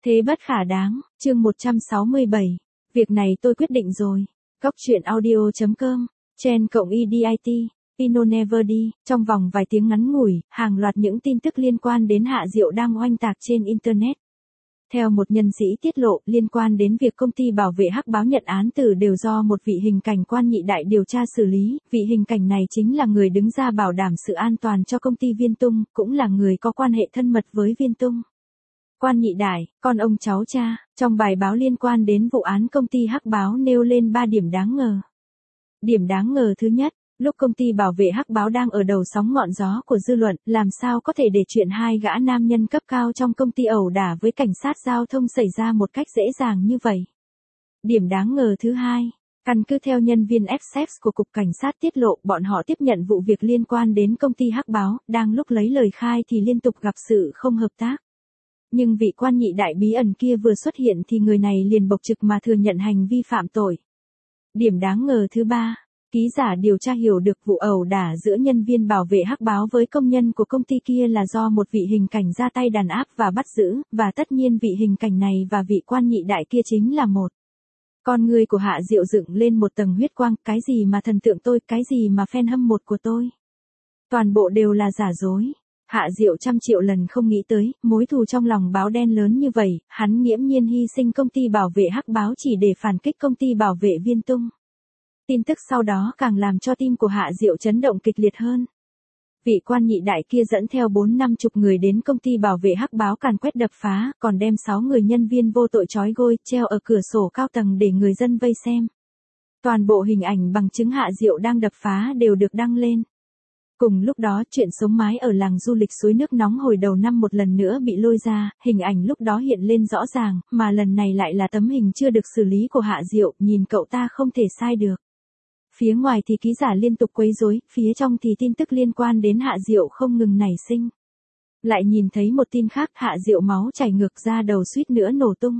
Thế bất khả đáng, chương 167. Việc này tôi quyết định rồi. Góc truyện audio.com, Chen cộng EDIT, Pino Never đi. Trong vòng vài tiếng ngắn ngủi, hàng loạt những tin tức liên quan đến Hạ Diệu đang oanh tạc trên Internet. Theo một nhân sĩ tiết lộ, liên quan đến việc công ty bảo vệ Hắc Báo nhận án tử đều do một vị hình cảnh quan nhị đại điều tra xử lý, vị hình cảnh này chính là người đứng ra bảo đảm sự an toàn cho công ty Viên Tung, cũng là người có quan hệ thân mật với Viên Tung. Quan nhị đại, con ông cháu cha, trong bài báo liên quan đến vụ án công ty Hắc Báo nêu lên 3 điểm đáng ngờ. Điểm đáng ngờ thứ nhất, lúc công ty bảo vệ Hắc Báo đang ở đầu sóng ngọn gió của dư luận, làm sao có thể để chuyện hai gã nam nhân cấp cao trong công ty ẩu đả với cảnh sát giao thông xảy ra một cách dễ dàng như vậy. Điểm đáng ngờ thứ hai, căn cứ theo nhân viên FSEX của Cục Cảnh sát tiết lộ, bọn họ tiếp nhận vụ việc liên quan đến công ty Hắc Báo, đang lúc lấy lời khai thì liên tục gặp sự không hợp tác. Nhưng vị quan nhị đại bí ẩn kia vừa xuất hiện thì người này liền bộc trực mà thừa nhận hành vi phạm tội. Điểm đáng ngờ thứ ba, ký giả điều tra hiểu được vụ ẩu đả giữa nhân viên bảo vệ Hắc Báo với công nhân của công ty kia là do một vị hình cảnh ra tay đàn áp và bắt giữ, và tất nhiên vị hình cảnh này và vị quan nhị đại kia chính là một. Con người của Hạ Diệu dựng lên một tầng huyết quang, cái gì mà thần tượng tôi, cái gì mà fan hâm mộ của tôi. Toàn bộ đều là giả dối. Hạ Diệu trăm triệu lần không nghĩ tới, mối thù trong lòng báo đen lớn như vậy, hắn nghiễm nhiên hy sinh công ty bảo vệ Hắc Báo chỉ để phản kích công ty bảo vệ Viên Tung. Tin tức sau đó càng làm cho tim của Hạ Diệu chấn động kịch liệt hơn. Vị quan nhị đại kia dẫn theo 4-50 người đến công ty bảo vệ Hắc Báo càn quét đập phá, còn đem 6 người nhân viên vô tội trói gôi, treo ở cửa sổ cao tầng để người dân vây xem. Toàn bộ hình ảnh bằng chứng Hạ Diệu đang đập phá đều được đăng lên. Cùng lúc đó, chuyện sống mái ở làng du lịch suối nước nóng hồi đầu năm một lần nữa bị lôi ra, hình ảnh lúc đó hiện lên rõ ràng, mà lần này lại là tấm hình chưa được xử lý của Hạ Diệu, nhìn cậu ta không thể sai được. Phía ngoài thì ký giả liên tục quấy rối, phía trong thì tin tức liên quan đến Hạ Diệu không ngừng nảy sinh. Lại nhìn thấy một tin khác, Hạ Diệu máu chảy ngược ra đầu suýt nữa nổ tung.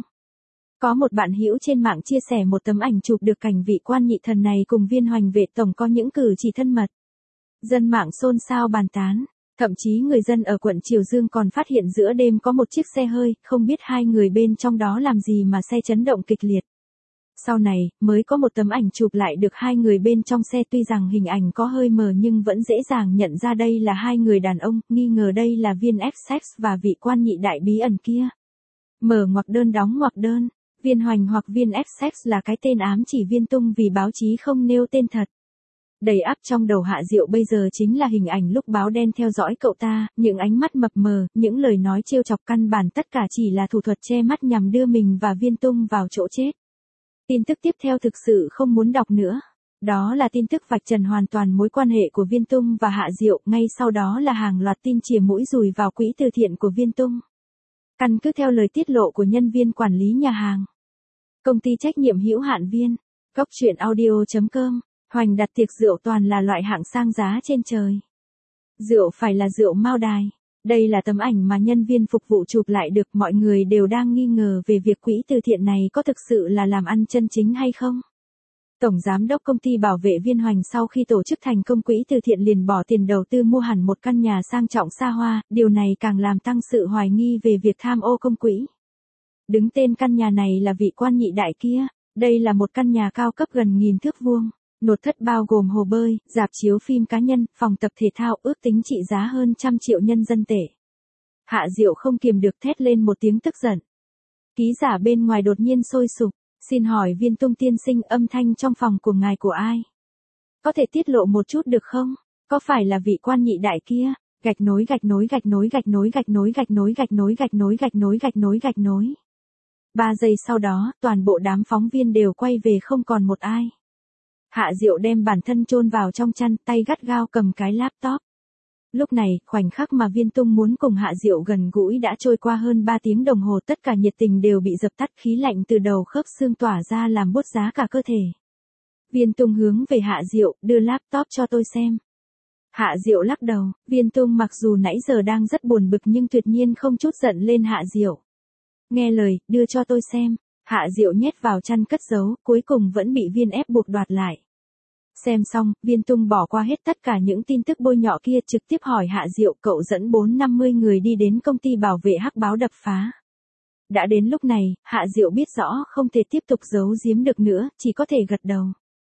Có một bạn hữu trên mạng chia sẻ một tấm ảnh chụp được cảnh vị quan nhị thần này cùng Viên Hoành vệ tổng có những cử chỉ thân mật. Dân mạng xôn xao bàn tán, thậm chí người dân ở quận Triều Dương còn phát hiện giữa đêm có một chiếc xe hơi, không biết hai người bên trong đó làm gì mà xe chấn động kịch liệt. Sau này, mới có một tấm ảnh chụp lại được hai người bên trong xe, tuy rằng hình ảnh có hơi mờ nhưng vẫn dễ dàng nhận ra đây là hai người đàn ông, nghi ngờ đây là Viên FSEX và vị quan nhị đại bí ẩn kia. Mở ngoặc đơn đóng ngoặc đơn, Viên Hoành hoặc Viên FSEX là cái tên ám chỉ Viên Tung vì báo chí không nêu tên thật. Đầy ắp trong đầu Hạ Diệu bây giờ chính là hình ảnh lúc báo đen theo dõi cậu ta, những ánh mắt mập mờ, những lời nói trêu chọc, căn bản tất cả chỉ là thủ thuật che mắt nhằm đưa mình và Viên Tung vào chỗ chết. Tin tức tiếp theo thực sự không muốn đọc nữa. Đó là tin tức vạch trần hoàn toàn mối quan hệ của Viên Tung và Hạ Diệu, ngay sau đó là hàng loạt tin chìa mũi dùi vào quỹ từ thiện của Viên Tung. Căn cứ theo lời tiết lộ của nhân viên quản lý nhà hàng, công ty trách nhiệm hữu hạn Viên, góc truyện audio.com, Hoành đặt tiệc rượu toàn là loại hạng sang giá trên trời. Rượu phải là rượu Mao Đài. Đây là tấm ảnh mà nhân viên phục vụ chụp lại được, mọi người đều đang nghi ngờ về việc quỹ từ thiện này có thực sự là làm ăn chân chính hay không. Tổng giám đốc công ty bảo vệ Viên Hoành sau khi tổ chức thành công quỹ từ thiện liền bỏ tiền đầu tư mua hẳn một căn nhà sang trọng xa hoa, điều này càng làm tăng sự hoài nghi về việc tham ô công quỹ. Đứng tên căn nhà này là vị quan nhị đại kia, đây là một căn nhà cao cấp gần 1000 thước vuông. Nội thất bao gồm hồ bơi, rạp chiếu phim cá nhân, phòng tập thể thao, ước tính trị giá hơn 100 triệu nhân dân tệ. Hạ Diệu không kiềm được thét lên một tiếng tức giận. Ký giả bên ngoài đột nhiên sôi sục, xin hỏi Viên Tung tiên sinh, âm thanh trong phòng của ngài của ai? Có thể tiết lộ một chút được không? Có phải là vị quan nhị đại kia? Gạch nối gạch nối gạch nối gạch nối gạch nối gạch nối gạch nối gạch nối gạch nối gạch nối gạch nối. 3 giây sau đó, toàn bộ đám phóng viên đều quay về không còn một ai. Hạ Diệu đem bản thân chôn vào trong chăn, tay gắt gao cầm cái laptop. Lúc này, khoảnh khắc mà Viên Tung muốn cùng Hạ Diệu gần gũi đã trôi qua hơn 3 tiếng đồng hồ, tất cả nhiệt tình đều bị dập tắt, khí lạnh từ đầu khớp xương tỏa ra làm buốt giá cả cơ thể. Viên Tung hướng về Hạ Diệu, đưa laptop cho tôi xem. Hạ Diệu lắc đầu, Viên Tung mặc dù nãy giờ đang rất buồn bực nhưng tuyệt nhiên không chút giận lên Hạ Diệu. Nghe lời, đưa cho tôi xem. Hạ Diệu nhét vào chăn cất giấu, cuối cùng vẫn bị Viên ép buộc đoạt lại. Xem xong, Viên Tung bỏ qua hết tất cả những tin tức bôi nhọ kia, trực tiếp hỏi Hạ Diệu, cậu dẫn 4-50 người đi đến công ty bảo vệ Hắc Báo đập phá. Đã đến lúc này, Hạ Diệu biết rõ không thể tiếp tục giấu giếm được nữa, chỉ có thể gật đầu.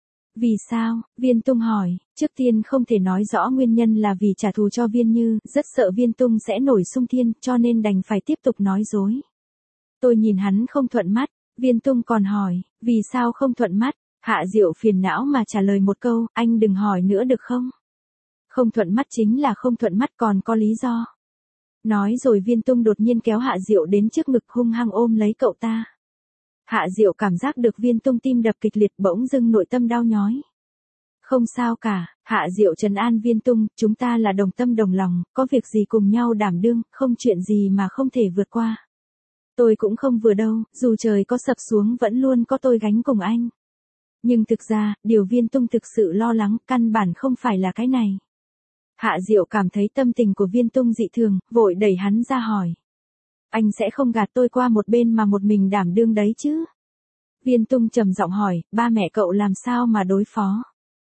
Vì sao? Viên Tung hỏi, trước tiên không thể nói rõ nguyên nhân là vì trả thù cho Viên Như, rất sợ Viên Tung sẽ nổi xung thiên, cho nên đành phải tiếp tục nói dối. Tôi nhìn hắn không thuận mắt, Viên Tung còn hỏi, vì sao không thuận mắt? Hạ Diệu phiền não mà trả lời một câu, anh đừng hỏi nữa được không? Không thuận mắt chính là không thuận mắt, còn có lý do. Nói rồi Viên Tung đột nhiên kéo Hạ Diệu đến trước ngực hung hăng ôm lấy cậu ta. Hạ Diệu cảm giác được Viên Tung tim đập kịch liệt, bỗng dưng nội tâm đau nhói. Không sao cả, Hạ Diệu trấn an Viên Tung, chúng ta là đồng tâm đồng lòng, có việc gì cùng nhau đảm đương, không chuyện gì mà không thể vượt qua. Tôi cũng không vừa đâu, dù trời có sập xuống vẫn luôn có tôi gánh cùng anh. Nhưng thực ra, điều Viên Tung thực sự lo lắng, căn bản không phải là cái này. Hạ Diệu cảm thấy tâm tình của Viên Tung dị thường, vội đẩy hắn ra hỏi. Anh sẽ không gạt tôi qua một bên mà một mình đảm đương đấy chứ? Viên Tung trầm giọng hỏi, ba mẹ cậu làm sao mà đối phó?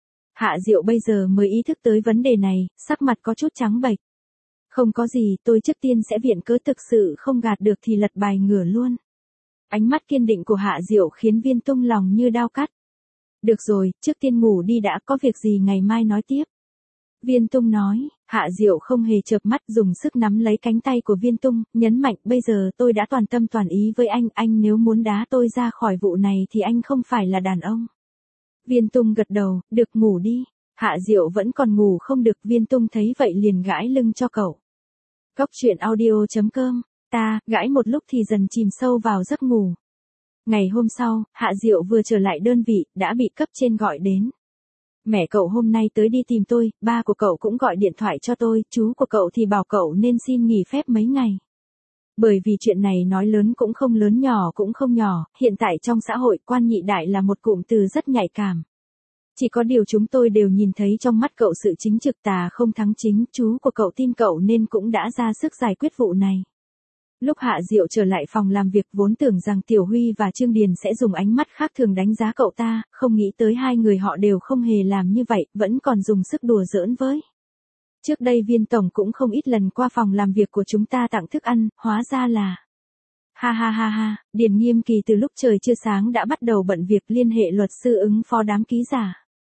Hạ Diệu bây giờ mới ý thức tới vấn đề này, sắc mặt có chút trắng bệch. Không có gì, tôi trước tiên sẽ viện cớ, thực sự không gạt được thì lật bài ngửa luôn. Ánh mắt kiên định của Hạ Diệu khiến Viên Tung lòng như đao cắt. Được rồi, trước tiên ngủ đi đã, có việc gì ngày mai nói tiếp. Viên Tung nói, Hạ Diệu không hề chợp mắt, dùng sức nắm lấy cánh tay của Viên Tung, nhấn mạnh, bây giờ tôi đã toàn tâm toàn ý với anh nếu muốn đá tôi ra khỏi vụ này thì anh không phải là đàn ông. Viên Tung gật đầu, được, ngủ đi. Hạ Diệu vẫn còn ngủ không được, Viên Tung thấy vậy liền gãi lưng cho cậu. Góc truyện audio.com, ta, gãi một lúc thì dần chìm sâu vào giấc ngủ. Ngày hôm sau, Hạ Diệu vừa trở lại đơn vị, đã bị cấp trên gọi đến. Mẹ cậu hôm nay tới đi tìm tôi, ba của cậu cũng gọi điện thoại cho tôi, chú của cậu thì bảo cậu nên xin nghỉ phép mấy ngày. Bởi vì chuyện này nói lớn cũng không lớn, nhỏ cũng không nhỏ, hiện tại trong xã hội quan nhị đại là một cụm từ rất nhạy cảm. Chỉ có điều chúng tôi đều nhìn thấy trong mắt cậu sự chính trực, tà không thắng chính, chú của cậu tin cậu nên cũng đã ra sức giải quyết vụ này. Lúc Hạ Diệu trở lại phòng làm việc, vốn tưởng rằng Tiểu Huy và Trương Điền sẽ dùng ánh mắt khác thường đánh giá cậu ta, không nghĩ tới hai người họ đều không hề làm như vậy, vẫn còn dùng sức đùa giỡn với. Trước đây Viên tổng cũng không ít lần qua phòng làm việc của chúng ta tặng thức ăn, hóa ra là... Ha ha ha ha, Điền Nghiêm Kỳ từ lúc trời chưa sáng đã bắt đầu bận việc liên hệ luật sư ứng phó đám ký giả.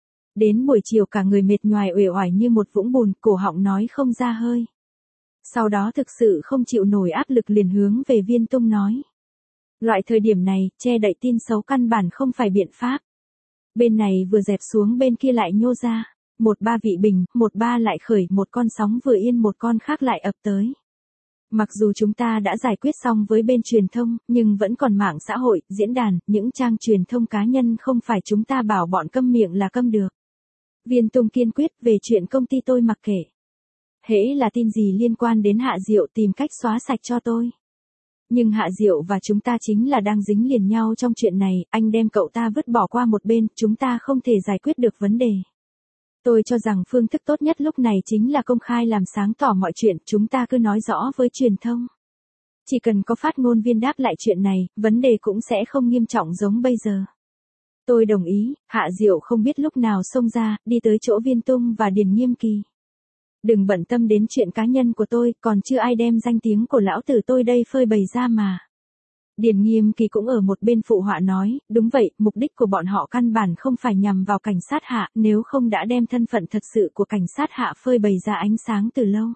Đến buổi chiều cả người mệt nhoài uể oải như một vũng bùn, cổ họng nói không ra hơi. Sau đó thực sự không chịu nổi áp lực liền hướng về Viên Tung nói. Loại thời điểm này, che đậy tin xấu căn bản không phải biện pháp. Bên này vừa dẹp xuống bên kia lại nhô ra. Một ba vị bình, một ba lại khởi, một con sóng vừa yên một con khác lại ập tới. Mặc dù chúng ta đã giải quyết xong với bên truyền thông, nhưng vẫn còn mạng xã hội, diễn đàn, những trang truyền thông cá nhân không phải chúng ta bảo bọn câm miệng là câm được. Viên Tung kiên quyết, về chuyện công ty tôi mặc kệ. Hễ là tin gì liên quan đến Hạ Diệu tìm cách xóa sạch cho tôi. Nhưng Hạ Diệu và chúng ta chính là đang dính liền nhau trong chuyện này, anh đem cậu ta vứt bỏ qua một bên, chúng ta không thể giải quyết được vấn đề. Tôi cho rằng phương thức tốt nhất lúc này chính là công khai làm sáng tỏ mọi chuyện, chúng ta cứ nói rõ với truyền thông. Chỉ cần có phát ngôn viên đáp lại chuyện này, vấn đề cũng sẽ không nghiêm trọng giống bây giờ. Tôi đồng ý. Hạ Diệu không biết lúc nào xông ra, đi tới chỗ Viên Tung và Điền Nghiêm Kỳ. Đừng bận tâm đến chuyện cá nhân của tôi, còn chưa ai đem danh tiếng của lão tử tôi đây phơi bày ra mà. Điền Nghiêm Kỳ cũng ở một bên phụ họa nói, đúng vậy, mục đích của bọn họ căn bản không phải nhằm vào cảnh sát Hạ, nếu không đã đem thân phận thật sự của cảnh sát Hạ phơi bày ra ánh sáng từ lâu.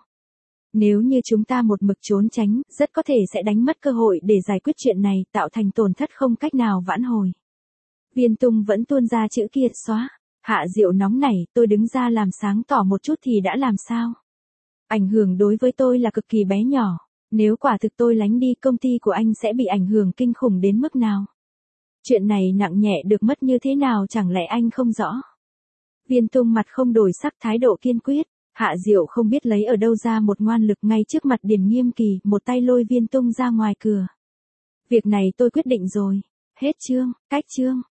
Nếu như chúng ta một mực trốn tránh, rất có thể sẽ đánh mất cơ hội để giải quyết chuyện này, tạo thành tổn thất không cách nào vãn hồi. Viên Tung vẫn tuôn ra chữ kia, xóa. Hạ Diệu nóng nảy, tôi đứng ra làm sáng tỏ một chút thì đã làm sao? Ảnh hưởng đối với tôi là cực kỳ bé nhỏ. Nếu quả thực tôi lánh đi, công ty của anh sẽ bị ảnh hưởng kinh khủng đến mức nào? Chuyện này nặng nhẹ được mất như thế nào chẳng lẽ anh không rõ? Viên Tung mặt không đổi sắc, thái độ kiên quyết. Hạ Diệu không biết lấy ở đâu ra một ngoan lực, ngay trước mặt Điền Nghiêm Kỳ, một tay lôi Viên Tung ra ngoài cửa. Việc này tôi quyết định rồi. Hết chương, cách chương.